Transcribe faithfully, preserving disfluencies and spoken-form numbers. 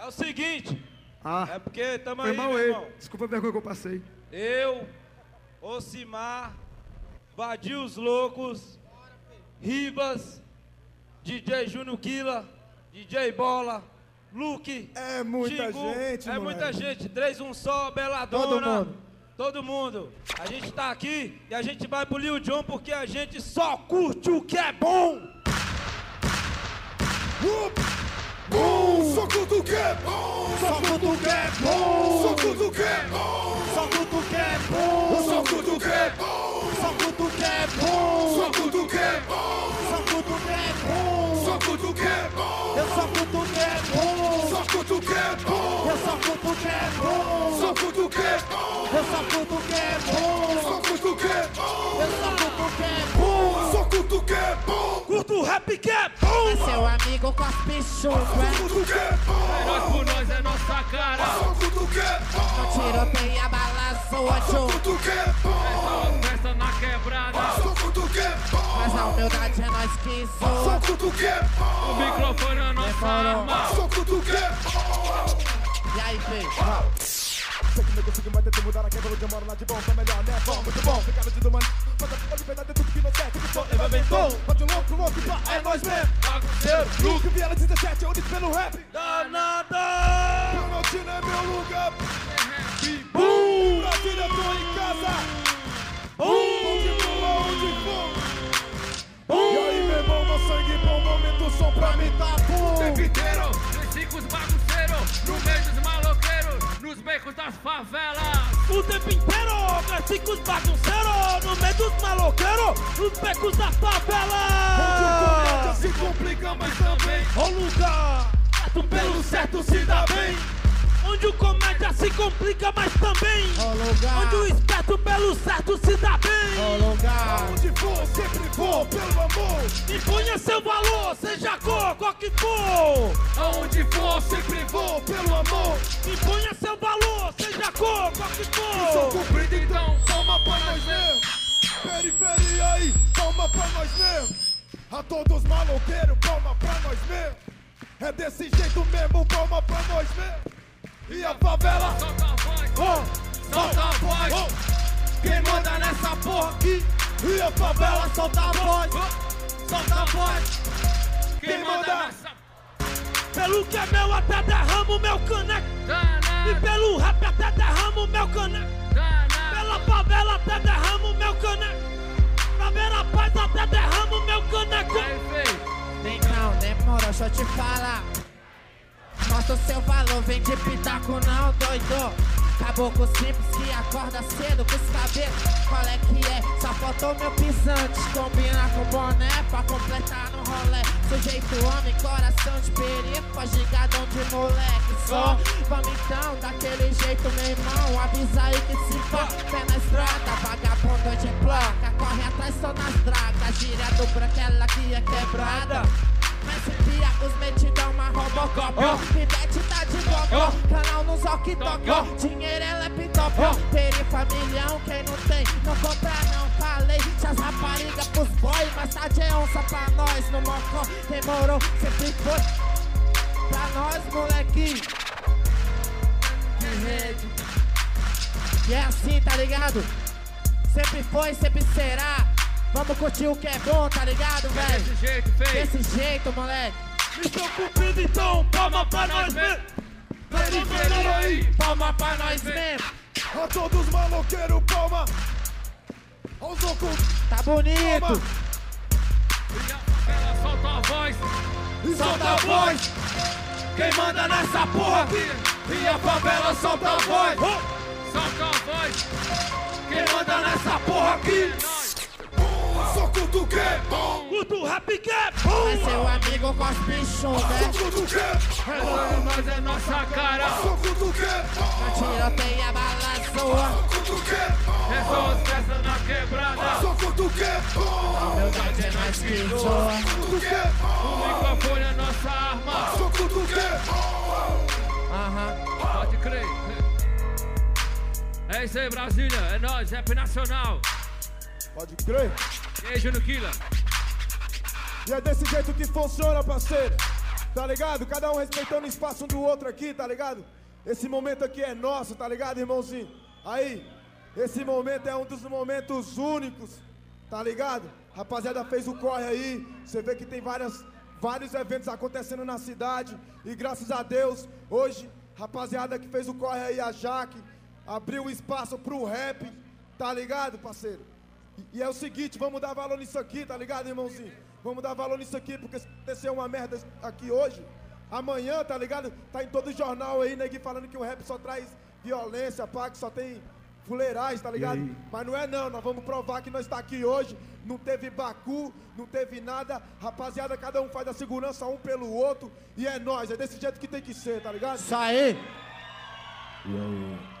É o seguinte. Ah. É porque tamo aí, irmão, meu ei. irmão. Desculpa a vergonha que eu passei. Eu, Ocimar, Vadio os Loucos, Ribas, D J Júnior Quila, D J Bola, Luke. É muita Xingu, gente, É moleque. muita gente. três um só, Beladona. Todo mundo. Todo mundo. A gente tá aqui e a gente vai pro Lil Jon porque a gente só curte o que é bom. Bom, só curto o que é bom. Só curto o que é bom. Só curto o que é bom. Só curto o que é bom. Só curto o que é bom. Só curto o que é bom. Só curto o que é bom. Só curto o que é bom. Só curto o que é bom. Eu só curto o que é bom. Só curto o que é bom. Eu só curto o que é bom. Só curto o que é bom. Eu só curto o que é bom. Só curto o que é bom. Eu só curto o que é bom. Só curto o que é bom. Curto o rap que é bom. É seu amigo cospe chuva. Só curto o que é bom. Nós por nós é nossa cara. Só curto o que é bom. Não tiroteia, bala zoa, Só tio. curto o que é bom. Festa na quebrada. Só curto o que é bom. Mas a humildade é nós que Só zoa. curto o que é O bom. microfone é nossa arma. Só curto o que é bom. E aí, fez? Sei que não consigo mais tentar mudar a quebra onde eu moro lá de bom, tá melhor, né? Bom, muito bom, ficar no dia do mano. Faz a puta liberdade, é tudo que não quer, tudo que leva bem bom. Pode um louco, louco, pá, é nós mesmo. Bagunceiro, Luke Viela dezessete, eu disse pelo rap. Danada. Planaltina é meu lugar. Bum! Brasília, tô em casa. Bum! De boa, onde for. E aí, meu irmão, meu sangue bom, aumenta o som pra mim, tá bom. o tempo inteiro. Nos cinco bagunceiros, no meio dos maloqueiros, nos becos das favelas. O tempo inteiro, cresci com os bagunceiros, no meio dos maloqueiros, nos becos da favela. Onde o comédia se complica, mas também. O lugar, certo pelo certo se dá bem. Onde o comédia se complica, mas também. O lugar. Onde o esperto pelo certo se dá bem. O lugar. Onde for, sempre vou, pelo amor. Imponha seu valor, seja cor, qual que for. Aonde for, sempre vou, pelo amor. Imponha seu valor, seja cor, qual que Sou for. cumprido, então palma pra nós mesmo. Periferia aí, palma pra nós mesmo. A todos maloqueiros, palma pra nós mesmo. É desse jeito mesmo, palma pra nós mesmo. E a favela, Solta a voz, oh, solta a voz. quem manda nessa porra aqui? E a favela, solta a voz, solta a voz. Quem manda nessa Pelo que é meu até derramo meu caneco. E danada, pelo rap até derramo meu caneco. danada. Pela favela até derramo meu caneco. Pra ver a paz até derramo meu caneco. Aí, feio. Então, demorou, deixa eu te falar. Mostra o seu valor, vem de pitaco não, doido. Caboclo simples que acorda cedo com os cabelos. Qual é que é? Só faltou meu pisante. Combina com boné pra completar no rolê. Sujeito homem, coração de perigo, gigadão de moleque só. Vamos então, daquele jeito, meu irmão. Avisa aí que se pá, pé na estrada. Vagabundo de placa, corre atrás só nas dragas. Gíria do branco, ela que é quebrada. Mas se pia, os metidão, uma robocop. Pivete tá de gogó, canal no zoque toca. Dinheiro é laptop, perifamilhão, quem não tem, não compra não. Falei, se as raparigas pros boy, mas tá de onça pra nós no mocó. Demorou, sempre foi pra nós, moleque. De rede. E é assim, tá ligado? Sempre foi, sempre será. Vamos curtir o que é bom, tá ligado, velho? Desse jeito, feio. Desse jeito, moleque. Missão cumprida então, palma pra nós mesmo. Periferia aí, Palma pra nós mesmo. a todos maloqueiros, palma. Aos loucos, Tá bonito. palma. E a favela solta a voz. E solta a voz. Quem manda nessa porra aqui? E a favela, solta a voz. Solta a voz. Quem manda nessa porra aqui? Só curto o que é bom. Curto o rap que é bom. É seu amigo cospe Só né? curto o que é bom. Nós é nossa cara. Só curto o que é bom. Tiroteia, bala Só zoa. curto o que é bom. É só os festa na quebrada. Só curto o que é bom. Humildade é nós que zoa. Só curto o que é bom. O microfone é nossa arma. Só curto o que é bom. Aham. Pode crer. É isso aí, Brasília. É nóis, rap nacional. Pode crer. E aí, Júnior Quila? E é desse jeito que funciona, parceiro. Tá ligado? Cada um respeitando o espaço um do outro aqui, tá ligado? Esse momento aqui é nosso, tá ligado, irmãozinho? Aí, esse momento é um dos momentos únicos, tá ligado? Rapaziada fez o corre aí, você vê que tem várias, vários eventos acontecendo na cidade. E graças a Deus, hoje, rapaziada que fez o corre aí, a Jaque, abriu espaço pro rap, tá ligado, parceiro? E, e é o seguinte, vamos dar valor nisso aqui, tá ligado, irmãozinho? Vamos dar valor nisso aqui, porque se acontecer uma merda aqui hoje, amanhã, tá ligado? Tá em todo jornal aí, neguinho falando que o rap só traz violência, pá, que só tem fuleirais, tá ligado? Mas não é não, nós vamos provar que nós tá aqui hoje, não teve bacu, não teve nada, rapaziada, cada um faz a segurança um pelo outro, e é nóis, é desse jeito que tem que ser, tá ligado? Isso aí! E aí?